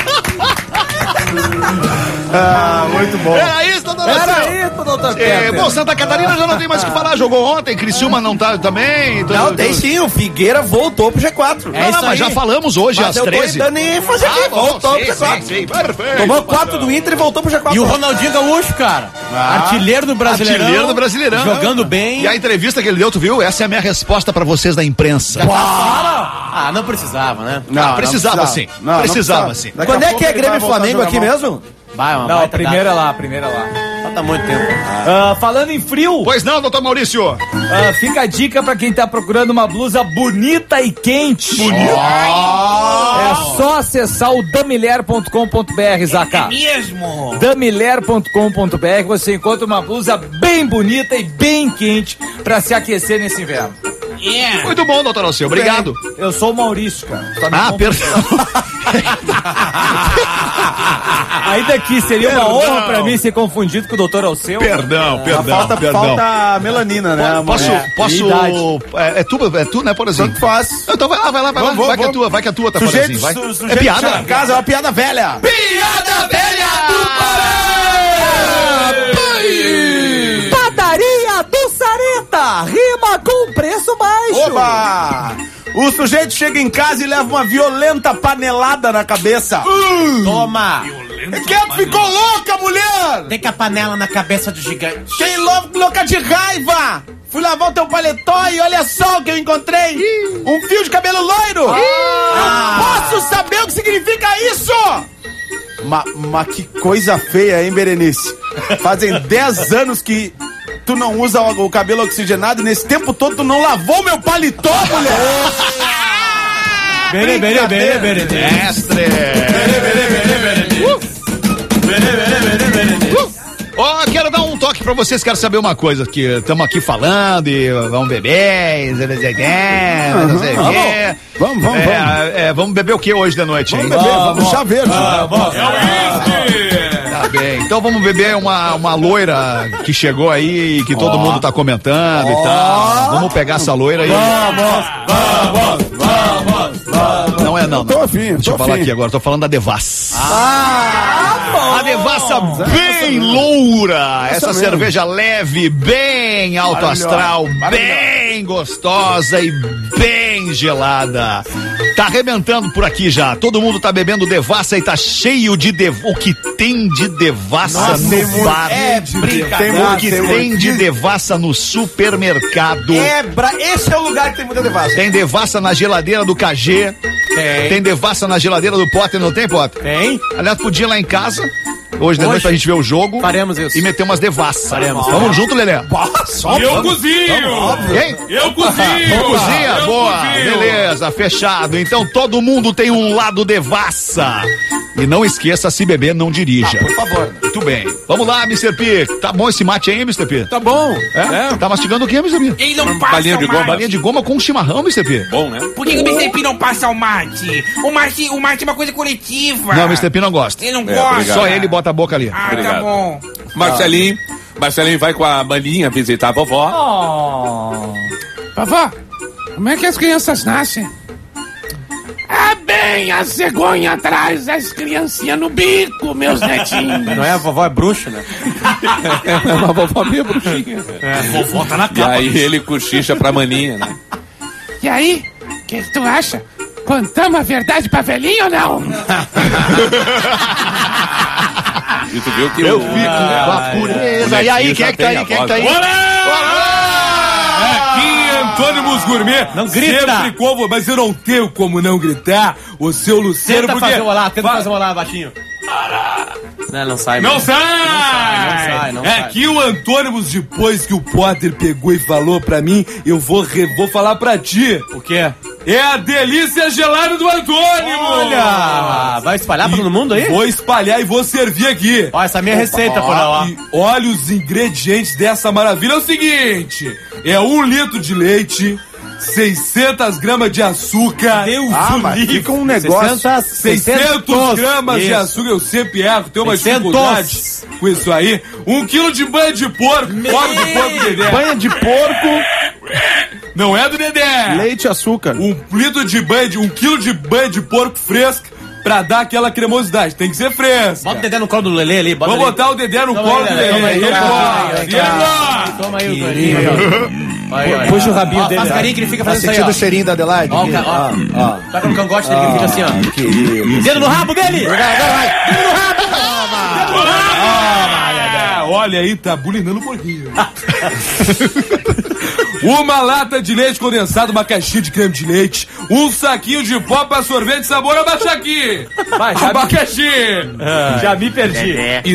Ah, muito bom. Era isso, doutor Peter. Bom, Santa Catarina já não tem mais o que falar. Jogou ontem, Criciúma não tá também. Não, tem sim, o Figueira voltou pro G4. Mas já falamos hoje às 13. Dando ênfase aqui, voltou pro G4. Sim, perfeito. Tomou 4 do Inter e voltou pro G4. E o Ronaldinho Gaúcho, cara. Artilheiro do Brasileirão. Artilheiro do Brasileirão. Jogando bem. E a entrevista que ele deu, tu viu? Essa é a minha resposta pra vocês da imprensa. Ah, não precisava, né? Não, precisava sim. Precisava sim. Quando é que é Grêmio e Flamengo aqui mesmo? Vai, mano. Não, primeira lá. Falta muito tempo. Falando em frio, Pois não, doutor Maurício. fica a dica pra quem tá procurando uma blusa bonita e quente. É só acessar o damiler.com.br, Zaca. Mesmo. Damiler.com.br, você encontra uma blusa bem bonita e bem quente pra se aquecer nesse inverno. Muito bom, doutor Alceu. Obrigado. Eu sou o Maurício, cara. Tá me Perdão. Ainda que seria uma honra pra mim ser confundido com o doutor Alceu. Perdão. Falta melanina, né? Posso. É tu, né, por exemplo? Tanto faz. Então vai lá. Vai que a tua tá Sujeito, fazendo. sujeito É piada. chega em casa, é uma piada velha. Piada velha do Padaria do Sareta, rima com preço baixo. Oba! O sujeito chega em casa e leva uma violenta panelada na cabeça. Toma! Quem ficou louca, mulher? Tem que a panela na cabeça do gigante. Quem louca de raiva? Fui lavar o teu paletó e olha só o que eu encontrei. Um fio de cabelo loiro. Eu posso saber o que significa isso? Mas que coisa feia, hein, Berenice? Fazem 10 anos que tu não usa o cabelo oxigenado e nesse tempo todo tu não lavou meu paletó, mulher! Bere. Mestre! Ó, quero dar um toque pra vocês, quero saber uma coisa, que estamos aqui falando e vamos beber, não sei o quê. Vamos. Vamos beber o que hoje de noite, hein? Vamos, chá verde. Tá bem, então vamos beber uma loira que chegou aí e que todo mundo tá comentando e tal. Vamos pegar essa loira aí. Vamos. Não é não. Tô afim, Deixa eu falar aqui agora, tô falando da Devassa. A Devassa bem loura, essa mesmo. cerveja leve, bem alto astral, bem gostosa e bem gelada. Tá arrebentando por aqui já, todo mundo tá bebendo Devassa e tá cheio de o que tem de Devassa no bar. O que tem de Devassa no supermercado. Esse é o lugar que tem muita devassa. Tem Devassa na geladeira do KG. Tem Devassa na geladeira do Potter, não tem, Potter? Tem. Aliás, podia ir lá em casa, hoje de noite, pra gente ver o jogo. Faremos isso. E meter umas Devassa. Faremos. Vamos junto, Lelé? Eu cozinho. Quem? Eu cozinho. Cozinha? Eu Boa. cozinho. Beleza, fechado. Então todo mundo tem um lado Devassa. E não esqueça, se beber, não dirija. Por favor. Muito bem. Vamos lá, Mr. P. Tá bom esse mate aí, Mr. P? Tá bom. Tá mastigando o quê, Mr. P? Ele não passa Balinha de o mate. Balinha de goma com chimarrão, Mr. P? Bom, né? Por que o Mr. P não passa o mate? O mate é uma coisa coletiva. Não, Mr. P não gosta. Ele não gosta. obrigado. Só ele bota a boca ali. Ah, Obrigado. tá bom. Marcelinho vai com a maninha visitar a vovó. Vovó, como é que as crianças nascem? Ah, bem, a cegonha atrás das criancinhas no bico, meus netinhos. Não é a vovó, é bruxa, né? É uma vovó meio bruxinha. Vovó tá na E aí ele cochicha pra maninha, né? E aí, o que tu acha? Contamos a verdade pra velhinho ou não? E tu viu que Eu fico com a pureza. E aí, quem é que tá aí? Quem é que tá aí? Aqui, Antônio Musgourmet. Não grita. Sempre como, mas eu não tenho como não gritar. O seu Luciano, Tenta porque... fazer o olá baixinho. Não sai. Não sai! Não É sai. que o Antônimos, depois que o Potter pegou e falou pra mim, eu vou falar pra ti. O quê? É a delícia gelada do Antônimo! Olha! Vai espalhar pra todo mundo aí? Vou espalhar e vou servir aqui. Ó, essa é a minha receita, Porã. E olha os ingredientes dessa maravilha. É o seguinte, é 1 litro de leite, 600 gramas de açúcar. Deus mas fica um negócio... 600 gramas de Isso. açúcar, eu sempre erro, tenho uma 600. dificuldade com isso aí. 1 quilo de banha de porco, óleo de porco Dedé. Banha de porco, Não é do Dedé. leite e açúcar. 1 quilo de banha de porco fresca pra dar aquela cremosidade. Tem que ser fresca. Bota o Dedé no colo do Lelê ali. Vou botar o Dedé no colo do Lelê, Dedé. Ele gosta. Ele gosta. Toma aí o carinho. Puxa o rabinho dele. Faz carinho que ele fica fazendo isso aí, Sentindo ó. o cheirinho da Adelaide? Ó, ó. Tá no cangote dele que ele fica assim, ó. Querido. Dedo no rabo dele! Dedo no rabo! Olha aí, tá bulinando um pouquinho. Uma lata de leite condensado, uma caixinha de creme de leite, um saquinho de pó pra sorvete sabor abacaxi. Abacaxi. Já me perdi. E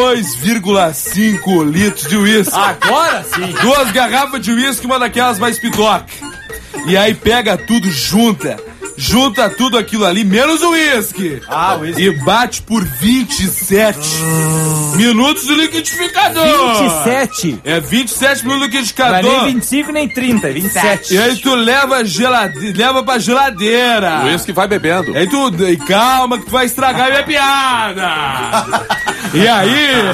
2,5 litros de uísque. Agora sim. 2 garrafas de uísque, uma daquelas mais pitoca. E aí pega tudo, junta tudo aquilo ali, menos o uísque. uísque. E bate por 27 minutos no liquidificador. 27. É 27 minutos no Não é liquidificador. nem 25 nem 30, é 27. E aí tu leva pra geladeira. O uísque vai bebendo. E aí e calma que tu vai estragar a minha piada. E aí...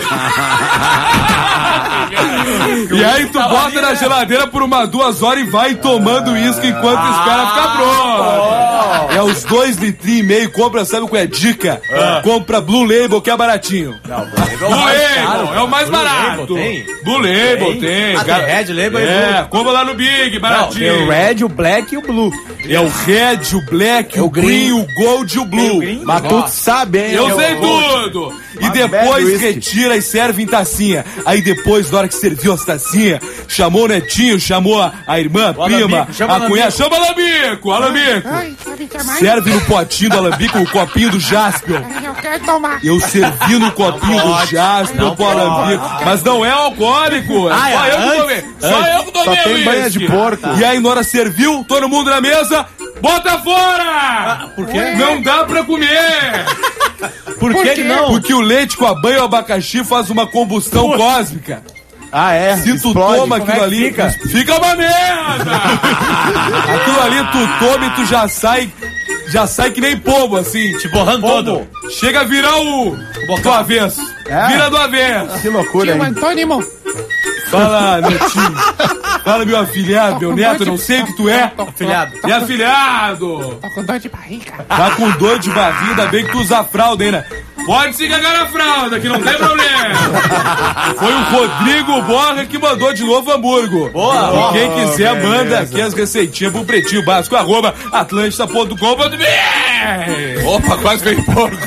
E aí tu bota na geladeira por 2 horas e vai tomando uísque enquanto espera ficar pronto. É os 2,5 litros, compra, sabe qual é a dica? Compra Blue Label, que é baratinho. Blue Label é o mais barato. Blue Label tem. Tem Red Label e Blue. Compra lá no Big, baratinho. Tem o red, o black e o blue. É o Red, o Black, o Green, o Gold e o Blue. Mas tu sabe, hein? Eu sei tudo! E depois retira e serve em tacinha. Aí depois, na hora que serviu as tacinhas, chamou o netinho, chamou a irmã, a prima, a cunhada. Chama Alambico! Alambico! Serve no potinho do Alambico, o copinho do Jaspion. Eu quero tomar. Eu servi no copinho do Jaspion pro Alambico. Mas não é alcoólico! Só eu que tomei! Só eu que tomei! Só tem banha de porco. E aí, na hora serviu, todo mundo na mesa, bota fora! Por quê? Não dá pra comer! Por que não? Porque o leite com a banha e o abacaxi faz uma combustão cósmica. Ah, é? Se tu Explode. toma aquilo ali, fica uma merda! Aquilo ali tu toma e tu já sai que nem pombo, assim. Te borrando todo. Chega a virar o do avesso. Vira do avesso. Que loucura, Tio hein? Antônimo. Fala, netinho. Fala, meu afilhado, meu neto, eu não sei o que tu é. Afilhado. É afilhado. Tô com dor de barriga. Tá com dor de barriga, ainda bem que tu usa fralda ainda. Pode se cagar na fralda, que não tem problema. Foi o Rodrigo Borra que mandou de Novo Hamburgo. Boa. E quem quiser, manda aqui as receitinhas pro pretinho básico, @atlantista.com.br. Opa, quase veio porco.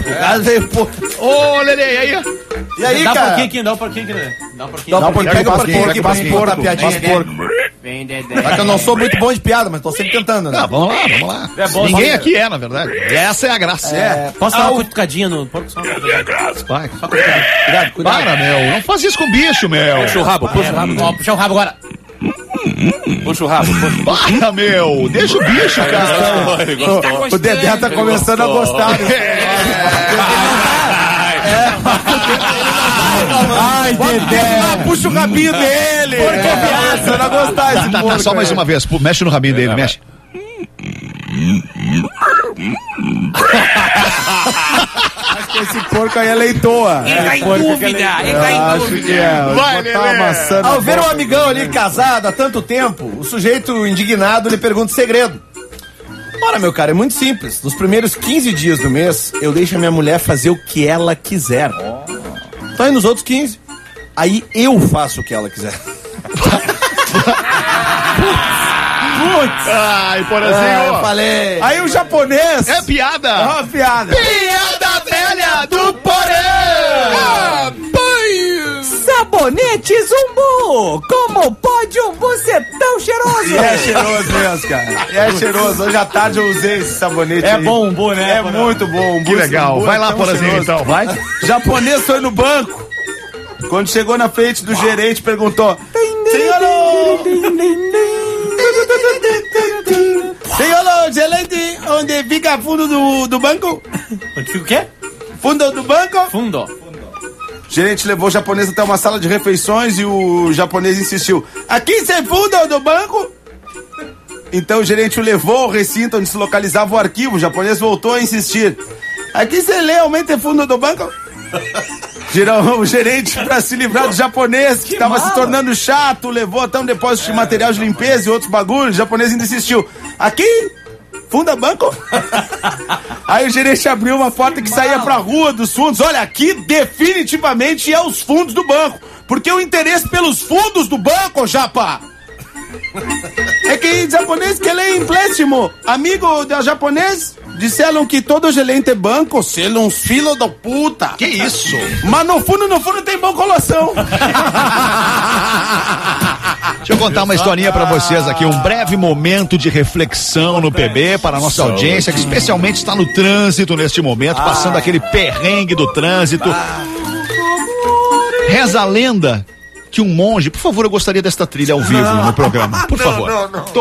Ô, Lelê, e aí? E aí, Dá um cara? pouquinho aqui, dá um pouquinho aqui, né? Dá um pouquinho. Dá um pouquinho, pega o porquinho aqui pra porquinho, gente botar a piadinha. Vem, Porco. Vem, Dedé. Só que eu não sou muito bom de piada, mas tô sempre tentando, né? Ah, vamos lá. É bom, Ninguém só- aqui é, na verdade. Essa é a graça. Posso dar uma cutucadinha no porco? Só Vai. Cuidado, cuidado. Para, meu. Não faz isso com bicho, meu. Puxa o rabo, puxa o rabo. Ó, puxa o rabo agora. Puxa o rabo. Para, meu. Deixa o bicho, cara. O Dedé tá começando a gostar. Ai, Dedé. Puxa o rabinho dele. Começando a gostar esse Tá, porco. só mais uma vez. Pô, mexe no rabinho dele, mexe. Acho que esse porco aí é leitoa. Ele tá em dúvida, ele tá em Acho dúvida. que é. Vai, Botar Lelê. uma maçã na Ao ver um boca. amigão ali casado há tanto tempo, o sujeito indignado lhe pergunta o segredo. Ora, meu cara, é muito simples. Nos primeiros 15 dias do mês, eu deixo a minha mulher fazer o que ela quiser. Então aí nos outros 15, aí eu faço o que ela quiser. Ai, por Eu exemplo. falei. Aí o japonês. É piada. É uma piada. Piada velha do porão. Sabonete Zumbu! Como pode um bucetão tão cheiroso. E é cheiroso mesmo, cara. É cheiroso. Hoje à tarde eu usei esse sabonete aí. bom, né? É muito bom. Que legal. Vai lá, Porazinho, então. Vai. Japonês foi no banco. Quando chegou na frente do gerente, perguntou: Senhor gerente, onde fica fundo do banco? Onde fica o quê? Fundo do banco? Fundo. O gerente levou o japonês até uma sala de refeições e o japonês insistiu: aqui sem fundo do banco? Então o gerente o levou ao recinto onde se localizava o arquivo. O japonês voltou a insistir: aqui sem realmente fundo do banco? O gerente, para se livrar do japonês que estava se tornando chato, levou até um depósito de material de limpeza e outros bagulhos. O japonês ainda insistiu: aqui? Funda banco? Aí o gerente abriu uma porta que saía pra rua dos fundos. Olha, aqui definitivamente é os fundos do banco. Porque o interesse pelos fundos do banco, japa, é que em japonês que ele é empréstimo. Amigo da japonês, disseram que todo gerente banco são uns filhos da puta. Que isso? Mas no fundo tem boa colação. Deixa eu contar uma historinha pra vocês aqui, um breve momento de reflexão no PB para a nossa audiência, que especialmente está no trânsito neste momento, passando aquele perrengue do trânsito. Reza a lenda que um monge, por favor, eu gostaria desta trilha ao vivo no programa, por favor.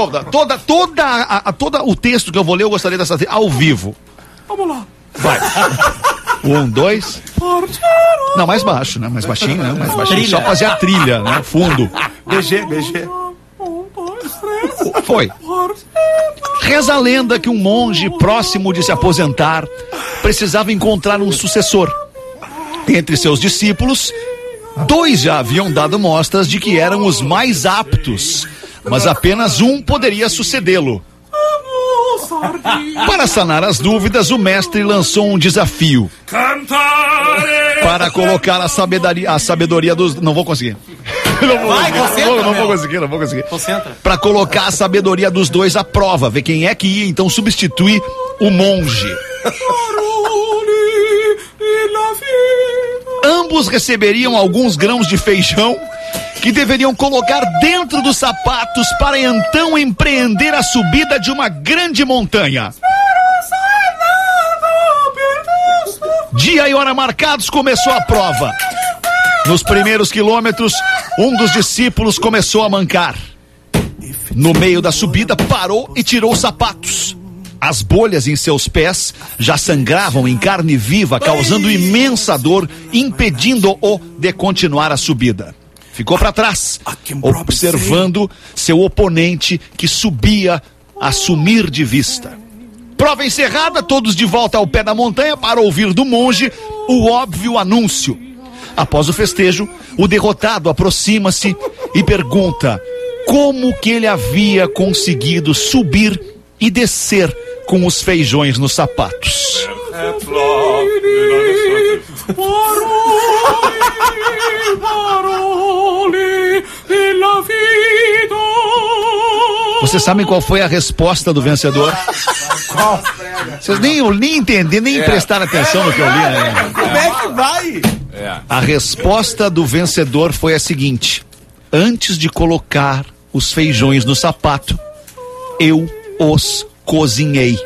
Toda o texto que eu vou ler, eu gostaria dessa trilha ao vivo. Vamos lá. Vai. 1, 2. Não, mais baixo, né? Mais baixinho, né? Mais baixinho. Só fazer a trilha, né? Fundo. BG. 1, 2, 3. Foi. Reza a lenda que um monge próximo de se aposentar precisava encontrar um sucessor. Entre seus discípulos, 2 já haviam dado mostras de que eram os mais aptos, mas apenas um poderia sucedê-lo. Para sanar as dúvidas, o mestre lançou um desafio. Para colocar a sabedoria dos... Não vou conseguir. Não vou conseguir. Para colocar a sabedoria dos 2 à prova, ver quem é que ia então substituir o monge. Ambos receberiam alguns grãos de feijão que deveriam colocar dentro dos sapatos para então empreender a subida de uma grande montanha. Dia e hora marcados, começou a prova. Nos primeiros quilômetros, um dos discípulos começou a mancar. No meio da subida, parou e tirou os sapatos. As bolhas em seus pés já sangravam em carne viva, causando imensa dor, impedindo-o de continuar a subida. Ficou para trás, observando seu oponente que subia a sumir de vista. Prova encerrada, todos de volta ao pé da montanha para ouvir do monge o óbvio anúncio. Após o festejo, o derrotado aproxima-se e pergunta como que ele havia conseguido subir e descer com os feijões nos sapatos. Vocês sabem qual foi a resposta do vencedor? Qual? Vocês nem entenderam, nem prestaram atenção no que eu li, né? Como é que vai? A resposta do vencedor foi a seguinte: antes de colocar os feijões no sapato, eu os cozinhei.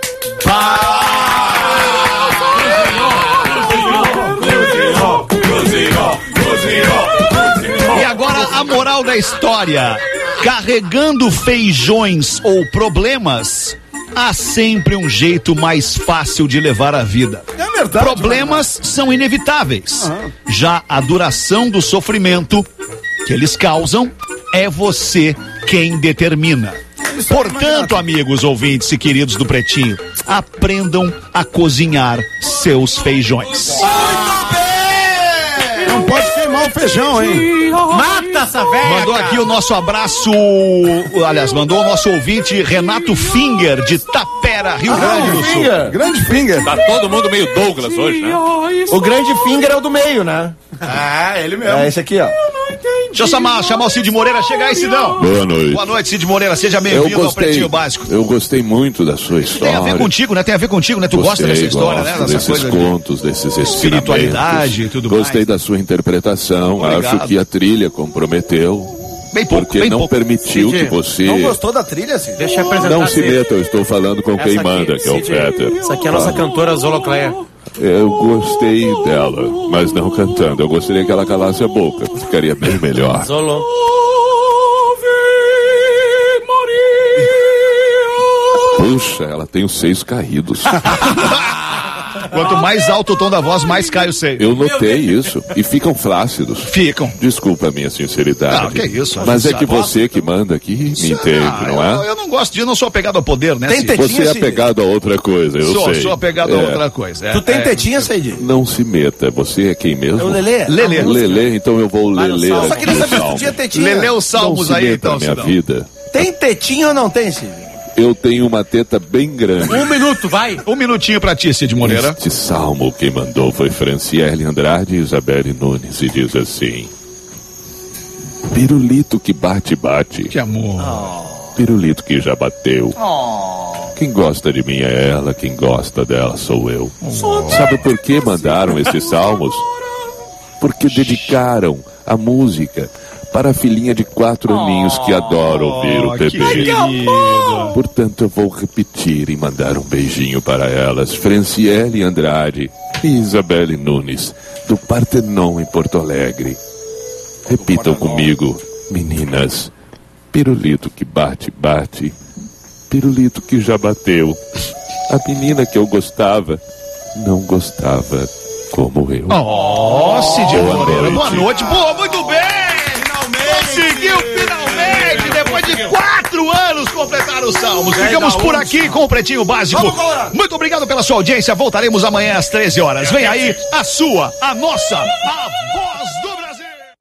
E agora a moral da história: carregando feijões ou problemas, há sempre um jeito mais fácil de levar a vida. É verdade. Problemas são inevitáveis. Já a duração do sofrimento que eles causam é você quem determina. Portanto, amigos ouvintes e queridos do Pretinho, aprendam a cozinhar seus feijões. Não pode queimar o feijão, hein? Mata essa velha! Mandou aqui o nosso abraço, aliás, mandou o nosso ouvinte Renato Finger, de Tapera, Rio Grande do Sul. Grande Finger. Tá todo mundo meio Douglas hoje, né? O grande Finger é o do meio, né? Ah, ele mesmo. É esse aqui, ó. Deixa eu chamar o Cid Moreira. Chega aí, Cidão. Boa noite. Boa noite, Cid Moreira. Seja bem-vindo ao Pretinho Básico. Eu gostei muito da sua história. Tem a ver contigo, né? Tem a ver contigo, né? Tu gosta dessa história, né? Desses coisa contos, desses espiritualidade e tudo mais. Gostei da sua interpretação. Obrigado. Acho que a trilha comprometeu. Bem pouco, porque bem não pouco. permitiu que você... Não gostou da trilha, Cid? Deixa eu apresentar. Não se meta, eu estou falando com quem manda, que é o Fetter. Essa aqui é a nossa cantora Zolocleia. Eu gostei dela, mas não cantando. Eu gostaria que ela calasse a boca. Ficaria bem melhor. Zolo. Puxa, ela tem os seios caídos. Quanto mais alto o tom da voz, mais cai o seio. Eu notei isso. E ficam flácidos. Ficam. Desculpa a minha sinceridade. Não, que isso. Mas é que você que manda aqui me entende, não é? Eu não gosto eu não sou apegado ao poder, né? Tem Cid? Você é apegado a outra coisa, eu sei. Sou apegado a outra coisa. Tu tem tetinha, Cid? Não se meta. Você é quem mesmo? É o Lelê? Lelê, então eu vou ler Eu só aqui queria o saber se tu salmo. tinha tetinha. Lelê os salmos Não se aí, meta então, na minha Cidão. vida. Tem tetinha ou não tem, Cid? Eu tenho uma teta bem grande. 1 minuto, vai. Um minutinho pra ti, Cid Moreira. Este salmo quem mandou foi Franciele Andrade e Isabelle Nunes e diz assim: pirulito que bate, bate. Que amor. Pirulito que já bateu. Quem gosta de mim é ela, quem gosta dela sou eu. Sabe por que mandaram esses salmos? Porque dedicaram a música para a filhinha de 4 aninhos que adora ouvir o bebê. Portanto, eu vou repetir e mandar um beijinho para elas. Franciele Andrade e Isabelle Nunes, do Partenon em Porto Alegre. Repitam comigo, meninas. Pirulito que bate, bate. Pirulito que já bateu. A menina que eu gostava não gostava como eu. Cid Moreira, noite. boa noite. Pô, muito bem! Conseguiu finalmente, depois de 4 anos, completar os salmos. Ficamos por aqui com o Pretinho Básico. Muito obrigado pela sua audiência. Voltaremos amanhã às 13 horas. Vem aí a sua, a nossa, a voz